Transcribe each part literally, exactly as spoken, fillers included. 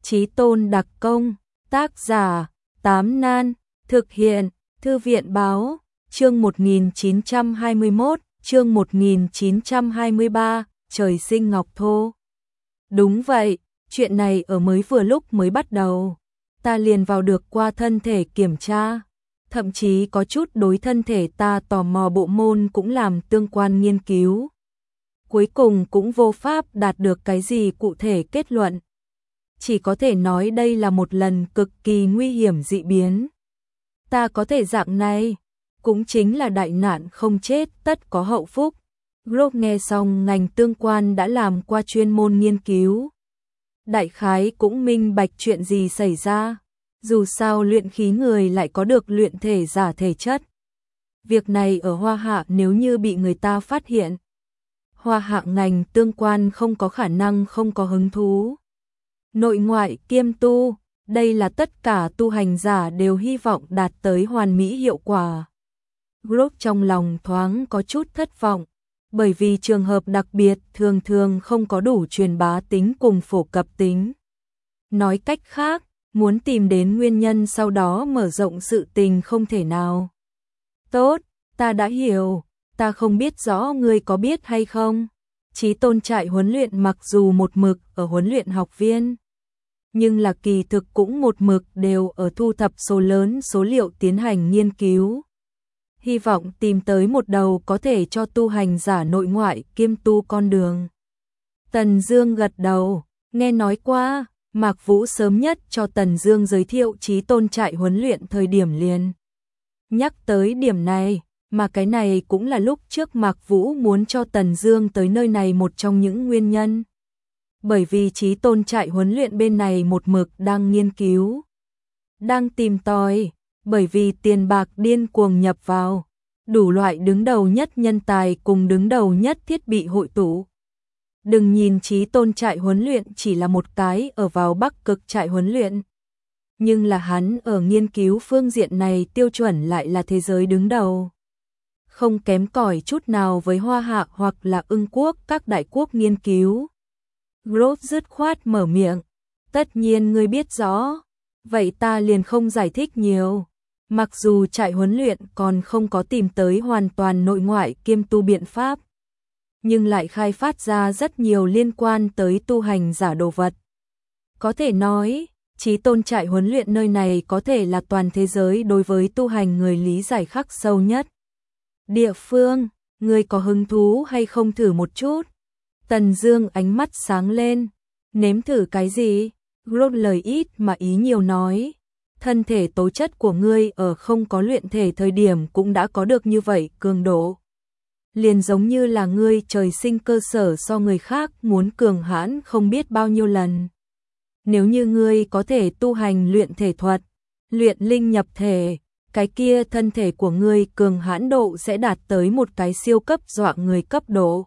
Chí Tôn đặc công, tác giả, Tám Nan, thực hiện, Thư viện báo, chương một nghìn chín trăm hai mươi mốt, chương một nghìn chín trăm hai mươi ba, trời sinh ngọc thô. Đúng vậy, chuyện này ở mới vừa lúc mới bắt đầu, ta liền vào được qua thân thể kiểm tra, thậm chí có chút đối thân thể ta tò mò bộ môn cũng làm tương quan nghiên cứu. Cuối cùng cũng vô pháp đạt được cái gì cụ thể kết luận. Chỉ có thể nói đây là một lần cực kỳ nguy hiểm dị biến. Ta có thể dạng này, cũng chính là đại nạn không chết tất có hậu phúc. Grove nghe xong ngành tương quan đã làm qua chuyên môn nghiên cứu. Đại khái cũng minh bạch chuyện gì xảy ra. Dù sao luyện khí người lại có được luyện thể giả thể chất. Việc này ở Hoa Hạ nếu như bị người ta phát hiện, Hoa Hạ ngành tương quan không có khả năng không có hứng thú. Nội ngoại kiêm tu, đây là tất cả tu hành giả đều hy vọng đạt tới hoàn mỹ hiệu quả. Grove trong lòng thoáng có chút thất vọng, bởi vì trường hợp đặc biệt thường thường không có đủ truyền bá tính cùng phổ cập tính. Nói cách khác, muốn tìm đến nguyên nhân sau đó mở rộng sự tình không thể nào. Tốt, ta đã hiểu, ta không biết rõ ngươi có biết hay không. Chí Tôn trại huấn luyện mặc dù một mực ở huấn luyện học viên, nhưng là kỳ thực cũng một mực đều ở thu thập số lớn số liệu tiến hành nghiên cứu. Hy vọng tìm tới một đầu có thể cho tu hành giả nội ngoại kiêm tu con đường. Tần Dương gật đầu, nghe nói qua, Mạc Vũ sớm nhất cho Tần Dương giới thiệu Chí Tôn trại huấn luyện thời điểm liền nhắc tới điểm này, mà cái này cũng là lúc trước Mạc Vũ muốn cho Tần Dương tới nơi này một trong những nguyên nhân. Bởi vì Chí Tôn trại huấn luyện bên này một mực đang nghiên cứu, đang tìm tòi, bởi vì tiền bạc điên cuồng nhập vào, đủ loại đứng đầu nhất nhân tài cùng đứng đầu nhất thiết bị hội tụ. Đừng nhìn Chí Tôn trại huấn luyện chỉ là một cái ở vào Bắc Cực trại huấn luyện, nhưng là hắn ở nghiên cứu phương diện này tiêu chuẩn lại là thế giới đứng đầu. Không kém cỏi chút nào với Hoa Hạ hoặc là Ưng Quốc các đại quốc nghiên cứu. Grove dứt khoát mở miệng, tất nhiên ngươi biết rõ, vậy ta liền không giải thích nhiều. Mặc dù trại huấn luyện còn không có tìm tới hoàn toàn nội ngoại kiêm tu biện pháp, nhưng lại khai phát ra rất nhiều liên quan tới tu hành giả đồ vật. Có thể nói, Chí Tôn trại huấn luyện nơi này có thể là toàn thế giới đối với tu hành người lý giải khắc sâu nhất. Địa phương, ngươi có hứng thú hay không thử một chút? Tần Dương ánh mắt sáng lên, nếm thử cái gì? Grove lời ít mà ý nhiều nói, thân thể tố chất của ngươi ở không có luyện thể thời điểm cũng đã có được như vậy cường độ. Liền giống như là ngươi trời sinh cơ sở so người khác muốn cường hãn không biết bao nhiêu lần. Nếu như ngươi có thể tu hành luyện thể thuật, luyện linh nhập thể, cái kia thân thể của ngươi cường hãn độ sẽ đạt tới một cái siêu cấp dọa người cấp độ.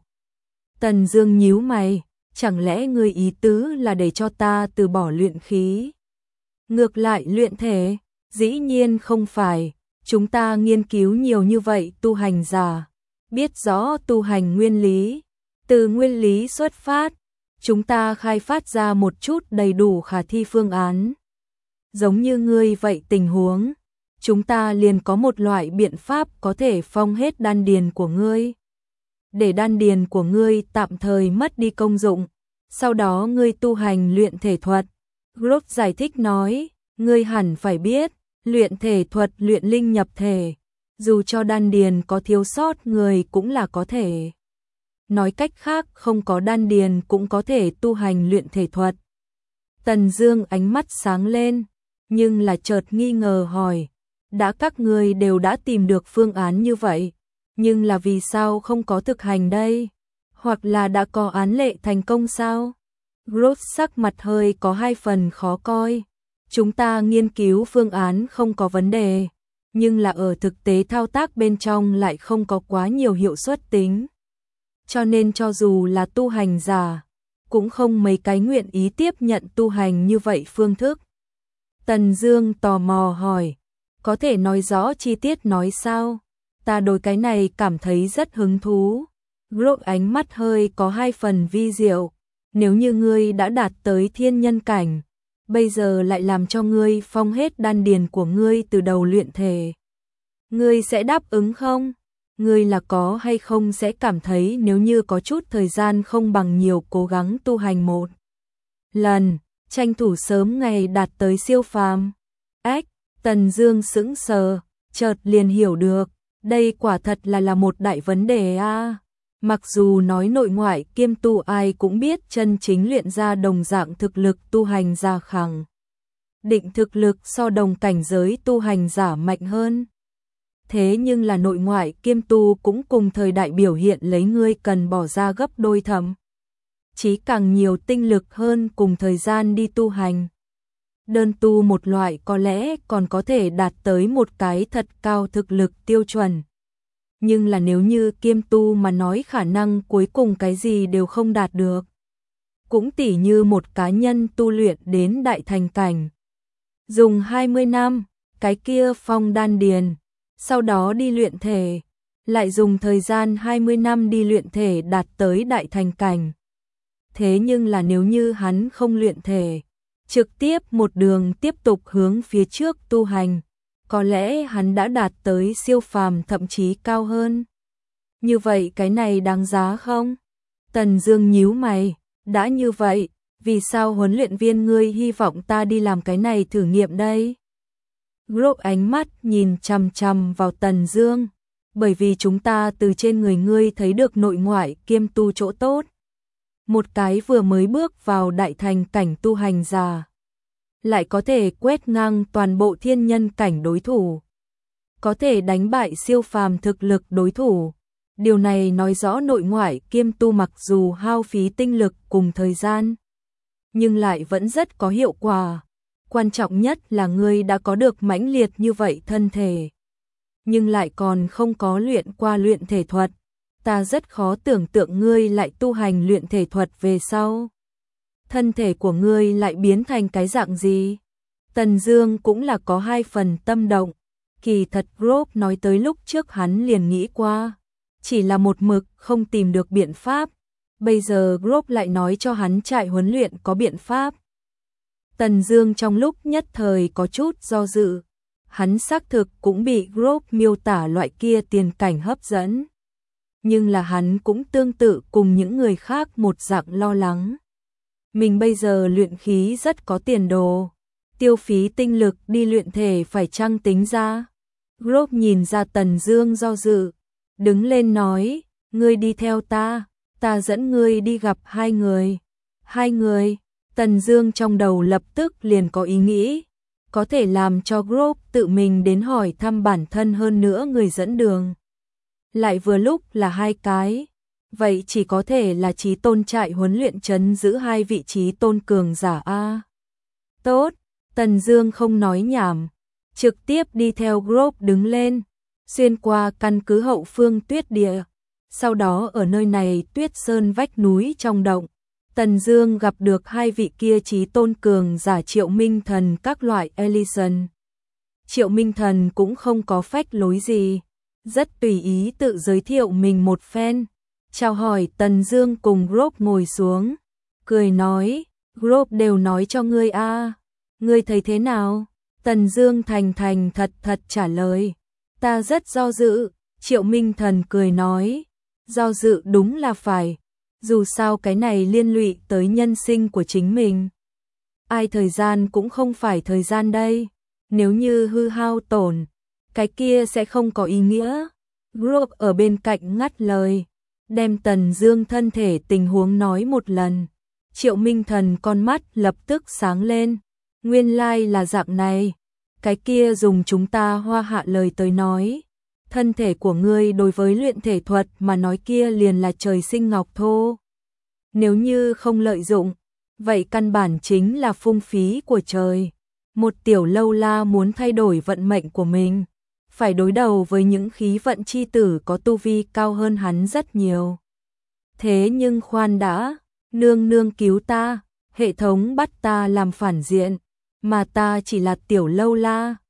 Tần Dương nhíu mày, chẳng lẽ ngươi ý tứ là để cho ta từ bỏ luyện khí? Ngược lại luyện thể, dĩ nhiên không phải, chúng ta nghiên cứu nhiều như vậy tu hành giả, biết rõ tu hành nguyên lý, từ nguyên lý xuất phát, chúng ta khai phát ra một chút đầy đủ khả thi phương án. Giống như ngươi vậy tình huống, chúng ta liền có một loại biện pháp có thể phong hết đan điền của ngươi, để đan điền của ngươi tạm thời mất đi công dụng, sau đó ngươi tu hành luyện thể thuật. Grove giải thích nói, ngươi hẳn phải biết, luyện thể thuật luyện linh nhập thể, dù cho đan điền có thiếu sót người cũng là có thể. Nói cách khác không có đan điền cũng có thể tu hành luyện thể thuật. Tần Dương ánh mắt sáng lên, nhưng là chợt nghi ngờ hỏi, đã các ngươi đều đã tìm được phương án như vậy, nhưng là vì sao không có thực hành đây? Hoặc là đã có án lệ thành công sao? Grove sắc mặt hơi có hai phần khó coi. Chúng ta nghiên cứu phương án không có vấn đề, nhưng là ở thực tế thao tác bên trong lại không có quá nhiều hiệu suất tính. Cho nên cho dù là tu hành giả, cũng không mấy cái nguyện ý tiếp nhận tu hành như vậy phương thức. Tần Dương tò mò hỏi, có thể nói rõ chi tiết nói sao? Ta đối cái này cảm thấy rất hứng thú. Grove ánh mắt hơi có hai phần vi diệu, nếu như ngươi đã đạt tới thiên nhân cảnh, bây giờ lại làm cho ngươi phong hết đan điền của ngươi từ đầu luyện thể. Ngươi sẽ đáp ứng không? Ngươi là có hay không sẽ cảm thấy nếu như có chút thời gian không bằng nhiều cố gắng tu hành một lần, tranh thủ sớm ngày đạt tới siêu phàm. Ách, Tần Dương sững sờ, chợt liền hiểu được, đây quả thật là là một đại vấn đề a. À. Mặc dù nói nội ngoại kiêm tu ai cũng biết chân chính luyện ra đồng dạng thực lực tu hành giả khẳng định thực lực so đồng cảnh giới tu hành giả mạnh hơn. Thế nhưng là nội ngoại kiêm tu cũng cùng thời đại biểu hiện lấy ngươi cần bỏ ra gấp đôi thậm chí càng nhiều tinh lực hơn cùng thời gian đi tu hành. Đơn tu một loại có lẽ còn có thể đạt tới một cái thật cao thực lực tiêu chuẩn. Nhưng là nếu như kiêm tu mà nói khả năng cuối cùng cái gì đều không đạt được. Cũng tỉ như một cá nhân tu luyện đến đại thành cảnh. Dùng hai mươi năm, cái kia phong đan điền, sau đó đi luyện thể, lại dùng thời gian hai mươi năm đi luyện thể đạt tới đại thành cảnh. Thế nhưng là nếu như hắn không luyện thể, trực tiếp một đường tiếp tục hướng phía trước tu hành, có lẽ hắn đã đạt tới siêu phàm thậm chí cao hơn. Như vậy cái này đáng giá không? Tần Dương nhíu mày, đã như vậy, vì sao huấn luyện viên ngươi hy vọng ta đi làm cái này thử nghiệm đây? Grok ánh mắt nhìn chằm chằm vào Tần Dương, bởi vì chúng ta từ trên người ngươi thấy được nội ngoại kiêm tu chỗ tốt. Một cái vừa mới bước vào đại thành cảnh tu hành giả, lại có thể quét ngang toàn bộ thiên nhân cảnh đối thủ, có thể đánh bại siêu phàm thực lực đối thủ. Điều này nói rõ nội ngoại kiêm tu mặc dù hao phí tinh lực cùng thời gian, nhưng lại vẫn rất có hiệu quả. Quan trọng nhất là ngươi đã có được mãnh liệt như vậy thân thể, nhưng lại còn không có luyện qua luyện thể thuật. Ta rất khó tưởng tượng ngươi lại tu hành luyện thể thuật về sau. Thân thể của ngươi lại biến thành cái dạng gì? Tần Dương cũng là có hai phần tâm động. Kỳ thật Grok nói tới lúc trước hắn liền nghĩ qua, chỉ là một mực không tìm được biện pháp. Bây giờ Grok lại nói cho hắn trại huấn luyện có biện pháp. Tần Dương trong lúc nhất thời có chút do dự. Hắn xác thực cũng bị Grok miêu tả loại kia tiền cảnh hấp dẫn. Nhưng là hắn cũng tương tự cùng những người khác một dạng lo lắng. Mình bây giờ luyện khí rất có tiền đồ, tiêu phí tinh lực đi luyện thể phải chăng tính ra. Grok nhìn ra Tần Dương do dự, đứng lên nói, ngươi đi theo ta, ta dẫn ngươi đi gặp hai người. Hai người? Tần Dương trong đầu lập tức liền có ý nghĩ, có thể làm cho Grok tự mình đến hỏi thăm bản thân, hơn nữa người dẫn đường lại vừa lúc là hai cái, vậy chỉ có thể là Chí Tôn trại huấn luyện trấn giữ hai vị trí tôn cường giả a. Tốt, Tần Dương không nói nhảm, trực tiếp đi theo Grok đứng lên, xuyên qua căn cứ hậu phương tuyết địa. Sau đó ở nơi này tuyết sơn vách núi trong động, Tần Dương gặp được hai vị kia Chí Tôn cường giả Triệu Minh Thần các loại Ellison. Triệu Minh Thần cũng không có phách lối gì, rất tùy ý tự giới thiệu mình một phen, chào hỏi Tần Dương cùng Grok ngồi xuống, cười nói, Grok đều nói cho ngươi a, à, ngươi thấy thế nào? Tần Dương thành thành thật thật trả lời, ta rất do dự. Triệu Minh Thần cười nói, do dự đúng là phải, dù sao cái này liên lụy tới nhân sinh của chính mình. Ai thời gian cũng không phải thời gian đây, nếu như hư hao tổn, cái kia sẽ không có ý nghĩa. Grok ở bên cạnh ngắt lời, đem Tần Dương thân thể tình huống nói một lần. Triệu Minh Thần con mắt lập tức sáng lên, nguyên lai là dạng này, cái kia dùng chúng ta Hoa Hạ lời tới nói, thân thể của ngươi đối với luyện thể thuật mà nói kia liền là trời sinh ngọc thô. Nếu như không lợi dụng, vậy căn bản chính là phung phí của trời. Một tiểu lâu la muốn thay đổi vận mệnh của mình, phải đối đầu với những khí vận chi tử có tu vi cao hơn hắn rất nhiều. Thế nhưng khoan đã, nương nương cứu ta, hệ thống bắt ta làm phản diện, mà ta chỉ là tiểu lâu la,